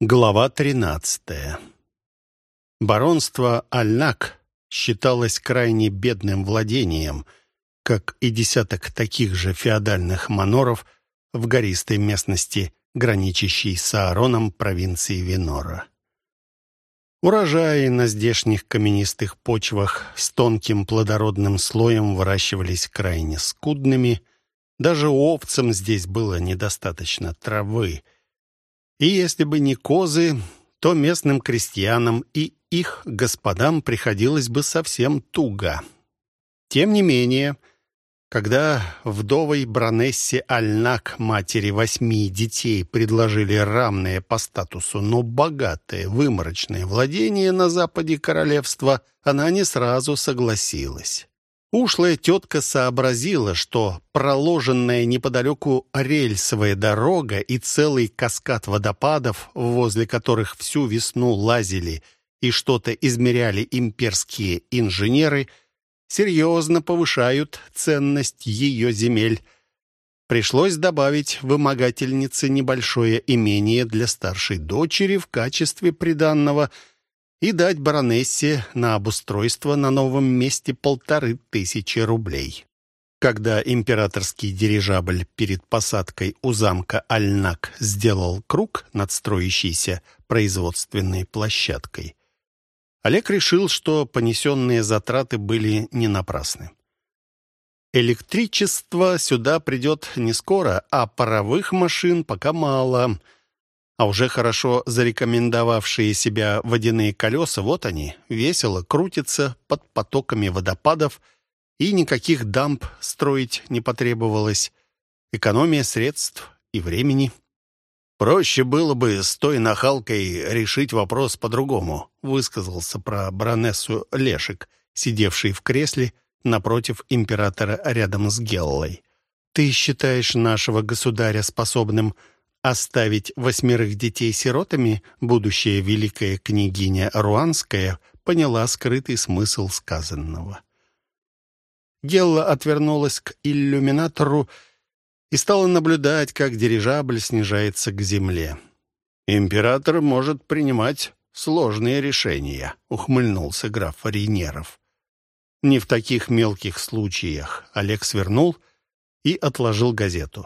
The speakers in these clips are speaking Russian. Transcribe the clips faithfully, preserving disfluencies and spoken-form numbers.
Глава тринадцатая. Баронство Альнак считалось крайне бедным владением, как и десяток таких же феодальных маноров в гористой местности, граничащей с Аароном провинции Винора. Урожаи на здешних каменистых почвах с тонким плодородным слоем выращивались крайне скудными, даже овцам здесь было недостаточно травы. И если бы не козы, то местным крестьянам и их господам приходилось бы совсем туго. Тем не менее, когда вдовой баронессе Альнак, матери восьми детей, предложили равное по статусу, но богатое выморочное владение на западе королевства, она не сразу согласилась. Ушлая тетка сообразила, что проложенная неподалеку рельсовая дорога и целый каскад водопадов, возле которых всю весну лазили и что-то измеряли имперские инженеры, серьезно повышают ценность ее земель. Пришлось добавить вымогательнице небольшое имение для старшей дочери в качестве приданного и дать баронессе на обустройство на новом месте полторы тысячи рублей. Когда императорский дирижабль перед посадкой у замка Альнак сделал круг над строящейся производственной площадкой, Олег решил, что понесенные затраты были не напрасны. Электричество сюда придет не скоро, а паровых машин пока мало. А уже хорошо зарекомендовавшие себя водяные колеса, вот они, весело крутятся под потоками водопадов, и никаких дамб строить не потребовалось. Экономия средств и времени. «Проще было бы с той нахалкой решить вопрос по-другому», высказался про баронессу Лешек, сидевший в кресле напротив императора рядом с Геллой. «Ты считаешь нашего государя способным оставить восьмерых детей сиротами?» Будущая великая княгиня Руанская поняла скрытый смысл сказанного. Гелла отвернулась к иллюминатору и стала наблюдать, как дирижабль снижается к земле. «Император может принимать сложные решения», — ухмыльнулся граф Рейнеров. «Не в таких мелких случаях». Олег свернул и отложил газету.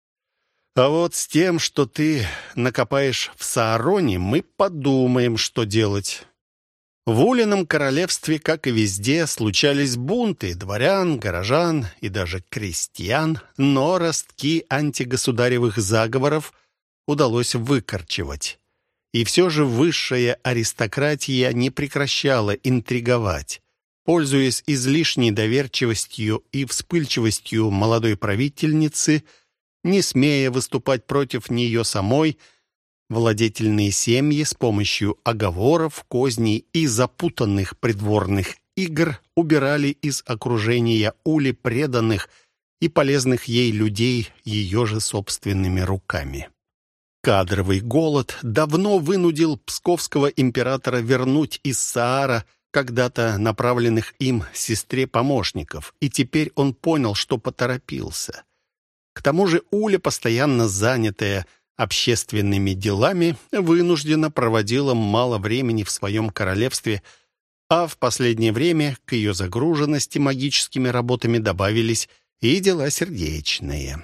«А вот с тем, что ты накопаешь в Саароне, мы подумаем, что делать». В Улином королевстве, как и везде, случались бунты дворян, горожан и даже крестьян, но ростки антигосударевых заговоров удалось выкорчевать. И все же высшая аристократия не прекращала интриговать. Пользуясь излишней доверчивостью и вспыльчивостью молодой правительницы, не смея выступать против нее самой, владетельные семьи с помощью оговоров, козней и запутанных придворных игр убирали из окружения Ули преданных и полезных ей людей ее же собственными руками. Кадровый голод давно вынудил псковского императора вернуть из Саара когда-то направленных им сестре помощников, и теперь он понял, что поторопился. К тому же Уля, постоянно занятая общественными делами, вынуждена проводила мало времени в своем королевстве, а в последнее время к ее загруженности магическими работами добавились и дела сердечные.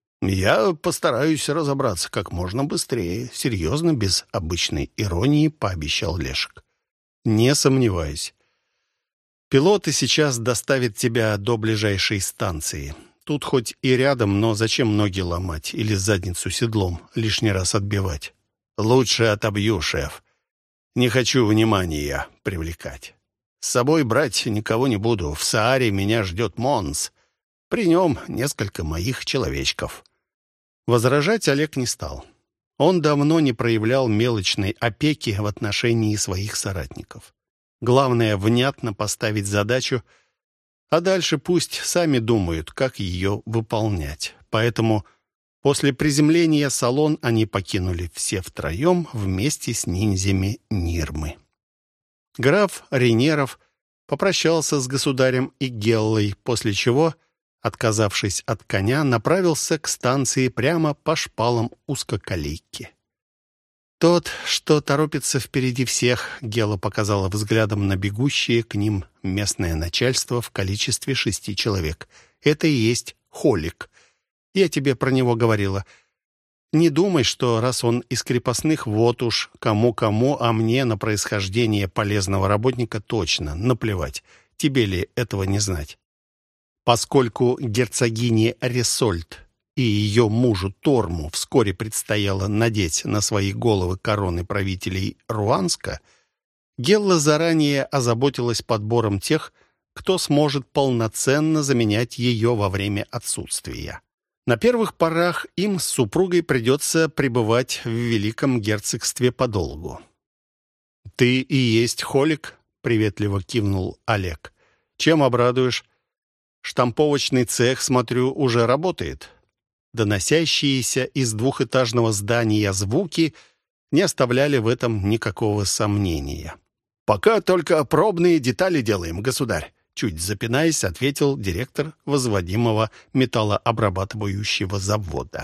«Я постараюсь разобраться как можно быстрее», — серьезно, без обычной иронии пообещал Лешек. «Не сомневаюсь. Пилоты сейчас доставят тебя до ближайшей станции. Тут хоть и рядом, но зачем ноги ломать или задницу седлом лишний раз отбивать? Лучше отобью, шеф. Не хочу внимания привлекать. С собой брать никого не буду. В Сааре меня ждет Монс. При нем несколько моих человечков». Возражать Олег не стал. Он давно не проявлял мелочной опеки в отношении своих соратников. Главное — внятно поставить задачу, а дальше пусть сами думают, как ее выполнять. Поэтому после приземления салон они покинули все втроем вместе с ниндзями Нирмы. Граф Рейнеров попрощался с государем и Геллой, после чего, отказавшись от коня, направился к станции прямо по шпалам узкоколейки. «Тот, что торопится впереди всех», — Гела показала взглядом на бегущее к ним местное начальство в количестве шести человек. «Это и есть Холик. Я тебе про него говорила. Не думай, что раз он из крепостных, вот уж кому-кому, а мне на происхождение полезного работника точно наплевать. Тебе ли этого не знать?» Поскольку герцогине Ресольд и ее мужу Торму вскоре предстояло надеть на свои головы короны правителей Руанска, Гелла заранее озаботилась подбором тех, кто сможет полноценно заменять ее во время отсутствия. На первых порах им с супругой придется пребывать в Великом герцогстве подолгу. «Ты и есть Холик?» — приветливо кивнул Олег. «Чем обрадуешь? Штамповочный цех, смотрю, уже работает». Доносящиеся из двухэтажного здания звуки не оставляли в этом никакого сомнения. «Пока только пробные детали делаем, государь», — чуть запинаясь, ответил директор возводимого металлообрабатывающего завода.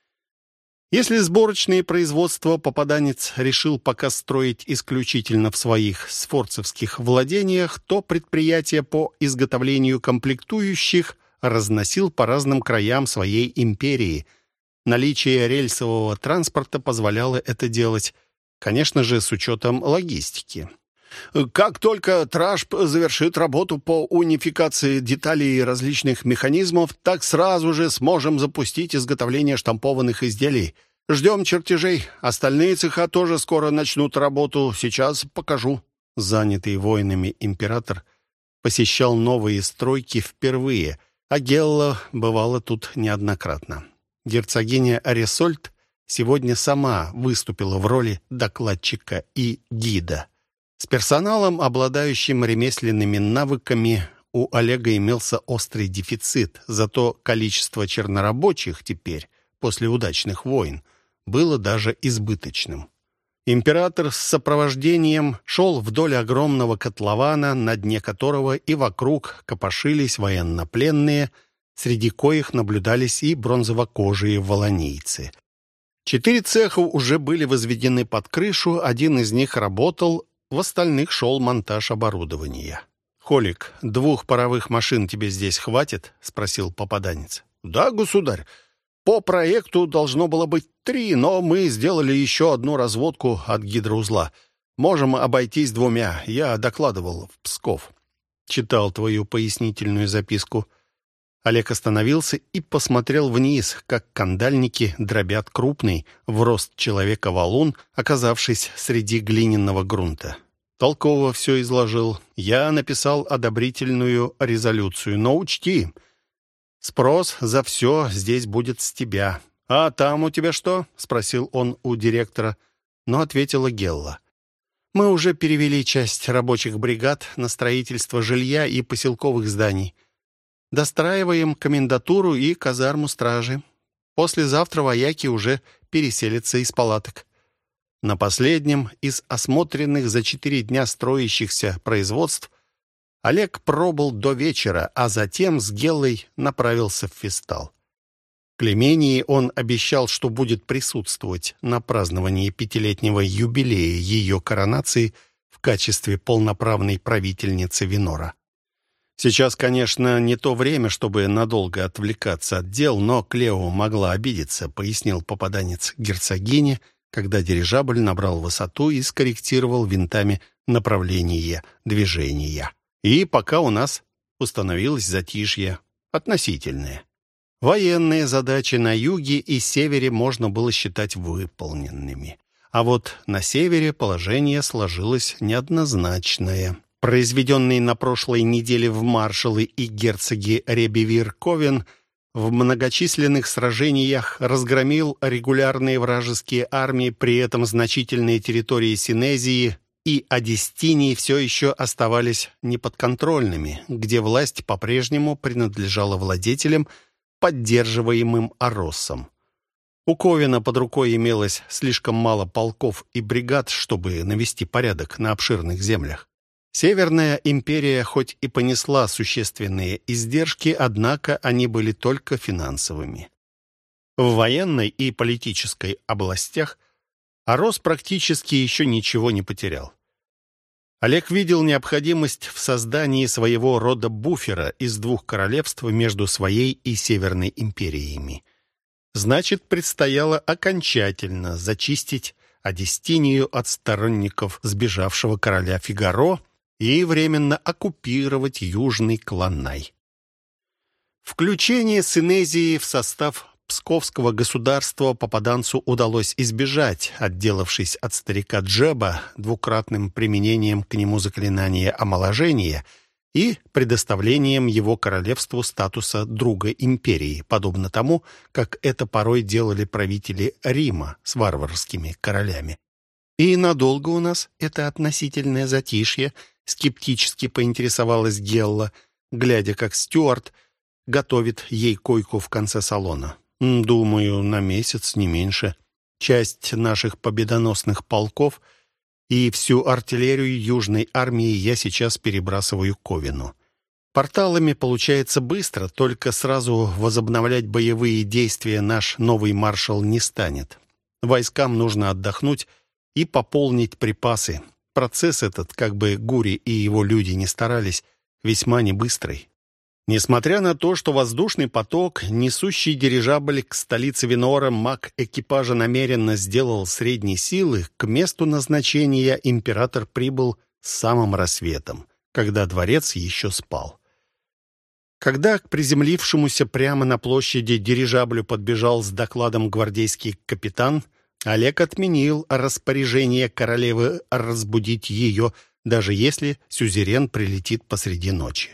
Если сборочные производства попаданец решил пока строить исключительно в своих сфорцевских владениях, то предприятие по изготовлению комплектующих разносил по разным краям своей империи. Наличие рельсового транспорта позволяло это делать, конечно же, с учетом логистики. «Как только Тражп завершит работу по унификации деталей различных механизмов, так сразу же сможем запустить изготовление штампованных изделий. Ждем чертежей. Остальные цеха тоже скоро начнут работу. Сейчас покажу». Занятый войнами император посещал новые стройки впервые, а Гелла бывала тут неоднократно. Герцогиня Аресольд сегодня сама выступила в роли докладчика и гида. С персоналом, обладающим ремесленными навыками, у Олега имелся острый дефицит, зато количество чернорабочих теперь, после удачных войн, было даже избыточным. Император с сопровождением шел вдоль огромного котлована, на дне которого и вокруг копошились военнопленные, среди коих наблюдались и бронзовокожие волонийцы. Четыре цеха уже были возведены под крышу, один из них работал, в остальных шел монтаж оборудования. «Холик, двух паровых машин тебе здесь хватит?» — спросил попаданец. «Да, государь. По проекту должно было быть три, но мы сделали еще одну разводку от гидроузла. Можем обойтись двумя. Я докладывал в Псков». Читал твою пояснительную записку. Олег остановился и посмотрел вниз, как кандальники дробят крупный, в рост человека валун, оказавшись среди глиняного грунта. Толково все изложил. Я написал одобрительную резолюцию, но учти, спрос за все здесь будет с тебя. «А там у тебя что?» — спросил он у директора, но ответила Гелла. «Мы уже перевели часть рабочих бригад на строительство жилья и поселковых зданий. Достраиваем комендатуру и казарму стражи. Послезавтра вояки уже переселятся из палаток». На последнем из осмотренных за четыре дня строящихся производств Олег пробыл до вечера, а затем с Геллой направился в Фестал. Клемении он обещал, что будет присутствовать на праздновании пятилетнего юбилея ее коронации в качестве полноправной правительницы Винора. Сейчас, конечно, не то время, чтобы надолго отвлекаться от дел, но Клео могла обидеться, пояснил попаданец герцогине, когда дирижабль набрал высоту и скорректировал винтами направление движения. И пока у нас установилось затишье относительное. Военные задачи на юге и севере можно было считать выполненными. А вот на севере положение сложилось неоднозначное. Произведенный на прошлой неделе в маршалы и герцоги Ребевир-Ковен в многочисленных сражениях разгромил регулярные вражеские армии, при этом значительные территории Синезии и Одестинии все еще оставались неподконтрольными, где власть по-прежнему принадлежала владетелям, поддерживаемым Аросом. У Ковена под рукой имелось слишком мало полков и бригад, чтобы навести порядок на обширных землях. Северная империя хоть и понесла существенные издержки, однако они были только финансовыми. В военной и политической областях А Рос практически еще ничего не потерял. Олег видел необходимость в создании своего рода буфера из двух королевств между своей и Северной империями. Значит, предстояло окончательно зачистить Адестинию от сторонников сбежавшего короля Фигаро и временно оккупировать Южный Кланнай. Включение Синезии в состав Псковского государства попаданцу удалось избежать, отделавшись от старика Джеба двукратным применением к нему заклинания омоложения и предоставлением его королевству статуса друга империи, подобно тому, как это порой делали правители Рима с варварскими королями. «И надолго у нас это относительное затишье?» — скептически поинтересовалась Гелла, глядя, как Стюарт готовит ей койку в конце салона. «Думаю, на месяц, не меньше. Часть наших победоносных полков и всю артиллерию Южной армии я сейчас перебрасываю к Овину. Порталами получается быстро, только сразу возобновлять боевые действия наш новый маршал не станет. Войскам нужно отдохнуть и пополнить припасы. Процесс этот, как бы Гури и его люди не старались, весьма небыстрый». Несмотря на то, что воздушный поток, несущий дирижабль к столице Винора, маг экипажа намеренно сделал средней силы, к месту назначения император прибыл с самым рассветом, когда дворец еще спал. Когда к приземлившемуся прямо на площади дирижаблю подбежал с докладом гвардейский капитан, Олег отменил распоряжение королевы разбудить ее, даже если сюзерен прилетит посреди ночи.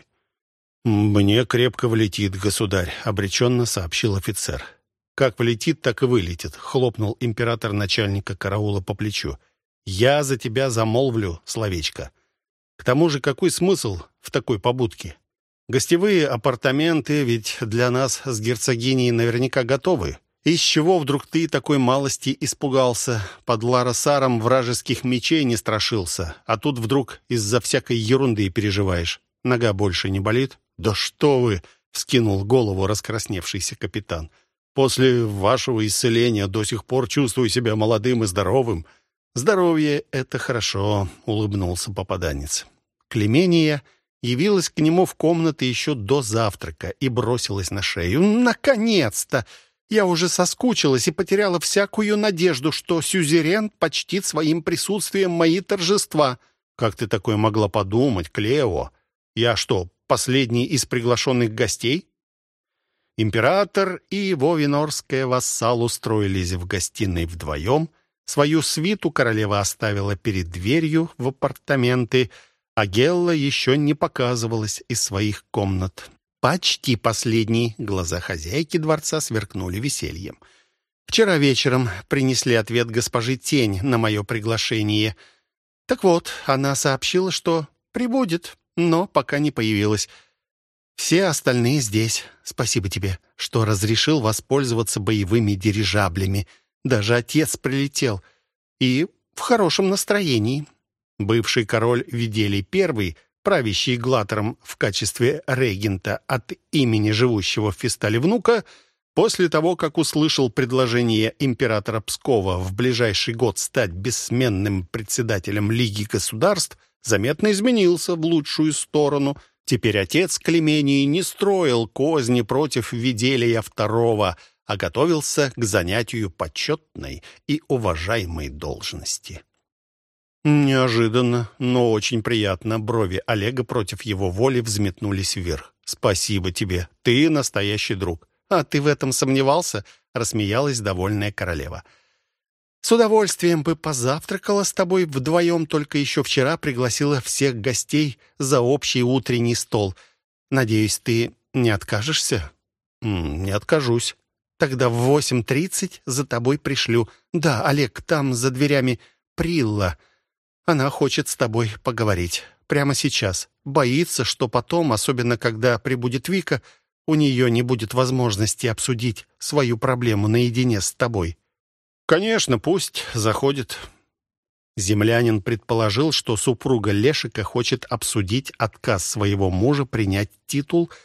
«Мне крепко влетит, государь», — обреченно сообщил офицер. «Как влетит, так и вылетит», — хлопнул император начальника караула по плечу. «Я за тебя замолвлю словечко. К тому же, какой смысл в такой побудке? Гостевые апартаменты ведь для нас с герцогиней наверняка готовы. Из чего вдруг ты такой малости испугался? Под Ларосаром вражеских мечей не страшился, а тут вдруг из-за всякой ерунды переживаешь. Нога больше не болит?» «Да что вы!» — вскинул голову раскрасневшийся капитан. «После вашего исцеления до сих пор чувствую себя молодым и здоровым». «Здоровье — это хорошо», — улыбнулся попаданец. Клемения явилась к нему в комнаты еще до завтрака и бросилась на шею. «Наконец-то! Я уже соскучилась и потеряла всякую надежду, что сюзерен почтит своим присутствием мои торжества». «Как ты такое могла подумать, Клео? Я что, последний из приглашенных гостей?» Император и его винорская вассал устроились в гостиной вдвоем. Свою свиту королева оставила перед дверью в апартаменты, а Гелла еще не показывалась из своих комнат. Почти последний. Глаза хозяйки дворца сверкнули весельем. «Вчера вечером принесли ответ госпожи Тень на мое приглашение. Так вот, она сообщила, что прибудет, но пока не появилась. Все остальные здесь. Спасибо тебе, что разрешил воспользоваться боевыми дирижаблями. Даже отец прилетел. И в хорошем настроении». Бывший король Виделий I, правящий Глатором в качестве регента от имени живущего в Фистале внука, после того, как услышал предложение императора Пскова в ближайший год стать бессменным председателем Лиги государств, заметно изменился в лучшую сторону. Теперь отец Клемении не строил козни против Виделия второго, а готовился к занятию почетной и уважаемой должности. Неожиданно, но очень приятно. Брови Олега против его воли взметнулись вверх. «Спасибо тебе. Ты настоящий друг». «А ты в этом сомневался?» — рассмеялась довольная королева. «С удовольствием бы позавтракала с тобой вдвоем, только еще вчера пригласила всех гостей за общий утренний стол. Надеюсь, ты не откажешься?» М, «Не откажусь». «Тогда в восемь тридцать за тобой пришлю. Да, Олег, там за дверями Прилла. Она хочет с тобой поговорить. Прямо сейчас. Боится, что потом, особенно когда прибудет Вика, у нее не будет возможности обсудить свою проблему наедине с тобой». «Конечно, пусть заходит». Землянин предположил, что супруга Лешика хочет обсудить отказ своего мужа принять титул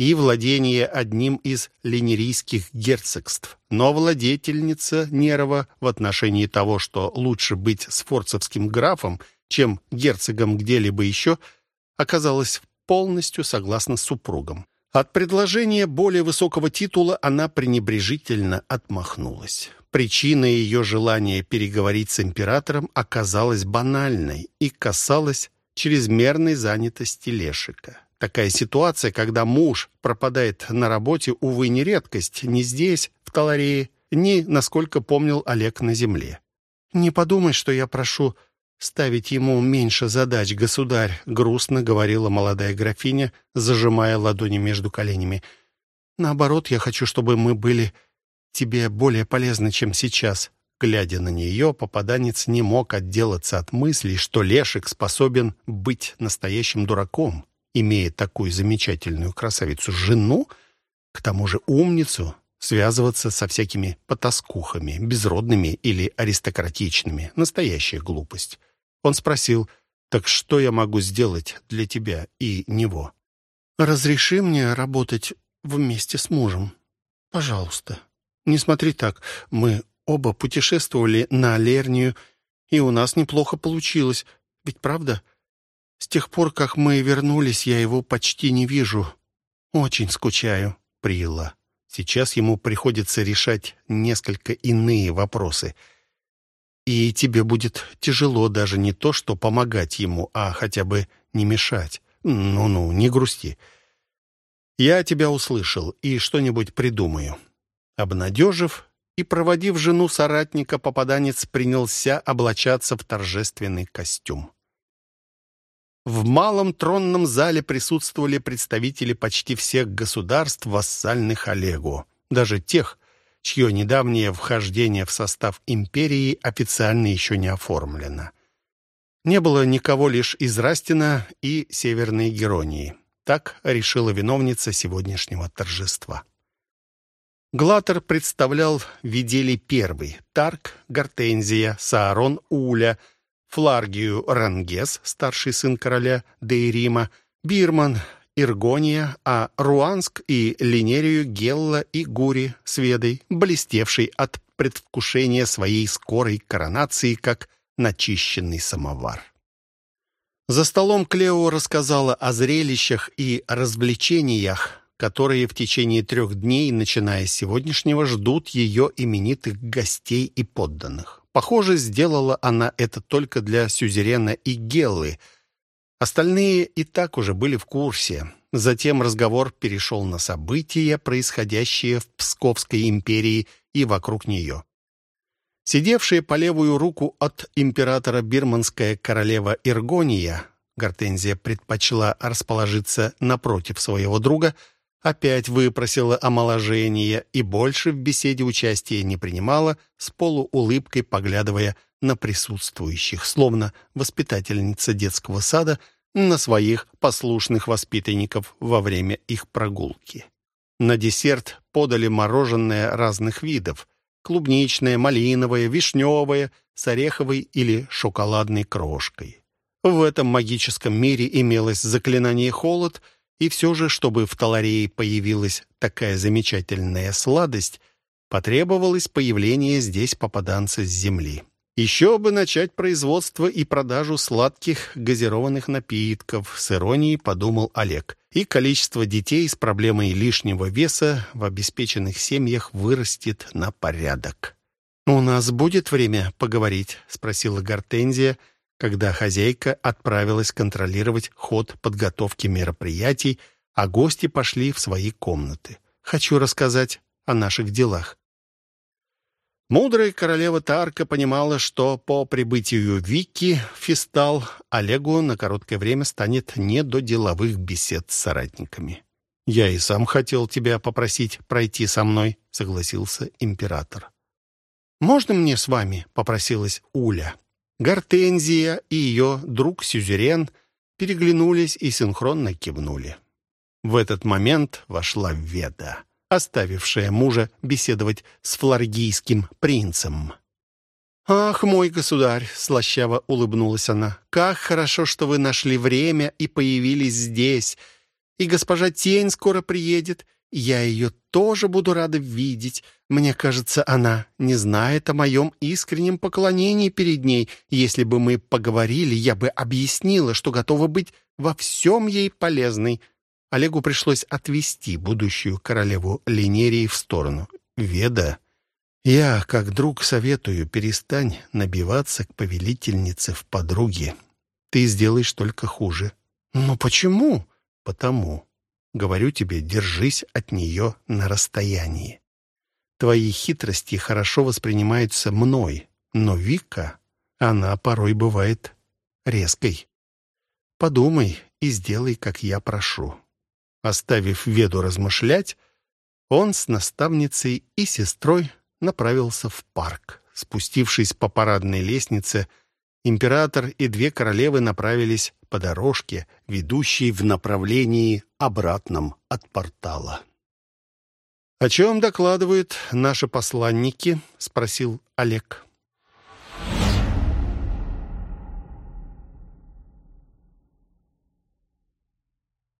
и владение одним из линерийских герцогств. Но владетельница Нерова в отношении того, что лучше быть сфорцевским графом, чем герцогом где-либо еще, оказалась полностью согласна с супругом. От предложения более высокого титула она пренебрежительно отмахнулась. Причина ее желания переговорить с императором оказалась банальной и касалась чрезмерной занятости Лешика. Такая ситуация, когда муж пропадает на работе, увы, не редкость ни здесь, в Таларее, ни, насколько помнил Олег, на земле. «Не подумай, что я прошу ставить ему меньше задач, государь», грустно говорила молодая графиня, зажимая ладони между коленями. «Наоборот, я хочу, чтобы мы были тебе более полезны, чем сейчас». Глядя на нее, попаданец не мог отделаться от мысли, что Лешик способен быть настоящим дураком, имея такую замечательную красавицу-жену, к тому же умницу, связываться со всякими потаскухами, безродными или аристократичными. Настоящая глупость. Он спросил: «Так что я могу сделать для тебя и него?» «Разреши мне работать вместе с мужем. Пожалуйста. Не смотри так. Мы оба путешествовали на Лернию, и у нас неплохо получилось. Ведь правда? С тех пор, как мы вернулись, я его почти не вижу. Очень скучаю, Прилла. Сейчас ему приходится решать несколько иные вопросы. И тебе будет тяжело даже не то, что помогать ему, а хотя бы не мешать. Ну-ну, не грусти. Я тебя услышал и что-нибудь придумаю». Обнадежив и проводив жену соратника, попаданец принялся облачаться в торжественный костюм. В малом тронном зале присутствовали представители почти всех государств, вассальных Олегу, даже тех, чье недавнее вхождение в состав империи официально еще не оформлено. Не было никого лишь из Растина и Северной Геронии. Так решила виновница сегодняшнего торжества. Глатер представлял Виделий Первый, Тарк Гортензия, Саарон Уля, Фларгию Рангес, старший сын короля Дейрима, Бирман Иргония, а Руанск и Линерию Гелла и Гури с Ведой, блестевший от предвкушения своей скорой коронации, как начищенный самовар. За столом Клео рассказала о зрелищах и развлечениях, которые в течение трех дней, начиная с сегодняшнего, ждут ее именитых гостей и подданных. Похоже, сделала она это только для сюзерена и Геллы. Остальные и так уже были в курсе. Затем разговор перешел на события, происходящие в Псковской империи и вокруг нее. Сидевшая по левую руку от императора бирманская королева Иргония, Гортензия предпочла расположиться напротив своего друга, опять выпросила омоложение и больше в беседе участия не принимала, с полуулыбкой поглядывая на присутствующих, словно воспитательница детского сада на своих послушных воспитанников во время их прогулки. На десерт подали мороженое разных видов: клубничное, малиновое, вишневое, с ореховой или шоколадной крошкой. В этом магическом мире имелось заклинание «Холод», и все же, чтобы в Таларее появилась такая замечательная сладость, потребовалось появление здесь попаданца с земли. Еще бы начать производство и продажу сладких газированных напитков, с иронией подумал Олег. И количество детей с проблемой лишнего веса в обеспеченных семьях вырастет на порядок. «У нас будет время поговорить?» — спросила Гортензия, когда хозяйка отправилась контролировать ход подготовки мероприятий, а гости пошли в свои комнаты. «Хочу рассказать о наших делах». Мудрая королева Тарка понимала, что по прибытию Вики в Фистал Олегу на короткое время станет не до деловых бесед с соратниками. «Я и сам хотел тебя попросить пройти со мной», — согласился император. «Можно мне с вами?» — попросилась Уля. Гортензия и ее друг-сюзерен переглянулись и синхронно кивнули. В этот момент вошла Веда, оставившая мужа беседовать с фларгийским принцем. «Ах, мой государь!» — слащаво улыбнулась она. «Как хорошо, что вы нашли время и появились здесь. И госпожа Тень скоро приедет. Я ее тоже буду рада видеть. Мне кажется, она не знает о моем искреннем поклонении перед ней. Если бы мы поговорили, я бы объяснила, что готова быть во всем ей полезной». Олегу пришлось отвести будущую королеву Линерии в сторону. «Веда, я, как друг, советую, перестань набиваться к повелительнице в подруги. Ты сделаешь только хуже». «Но почему?» «Потому. Говорю тебе, держись от нее на расстоянии. Твои хитрости хорошо воспринимаются мной, но Вика, она порой бывает резкой. Подумай и сделай, как я прошу». Оставив Веду размышлять, он с наставницей и сестрой направился в парк. Спустившись по парадной лестнице, император и две королевы направились по дорожке, ведущей в направлении обратном от портала. «О чем докладывают наши посланники?» — спросил Олег.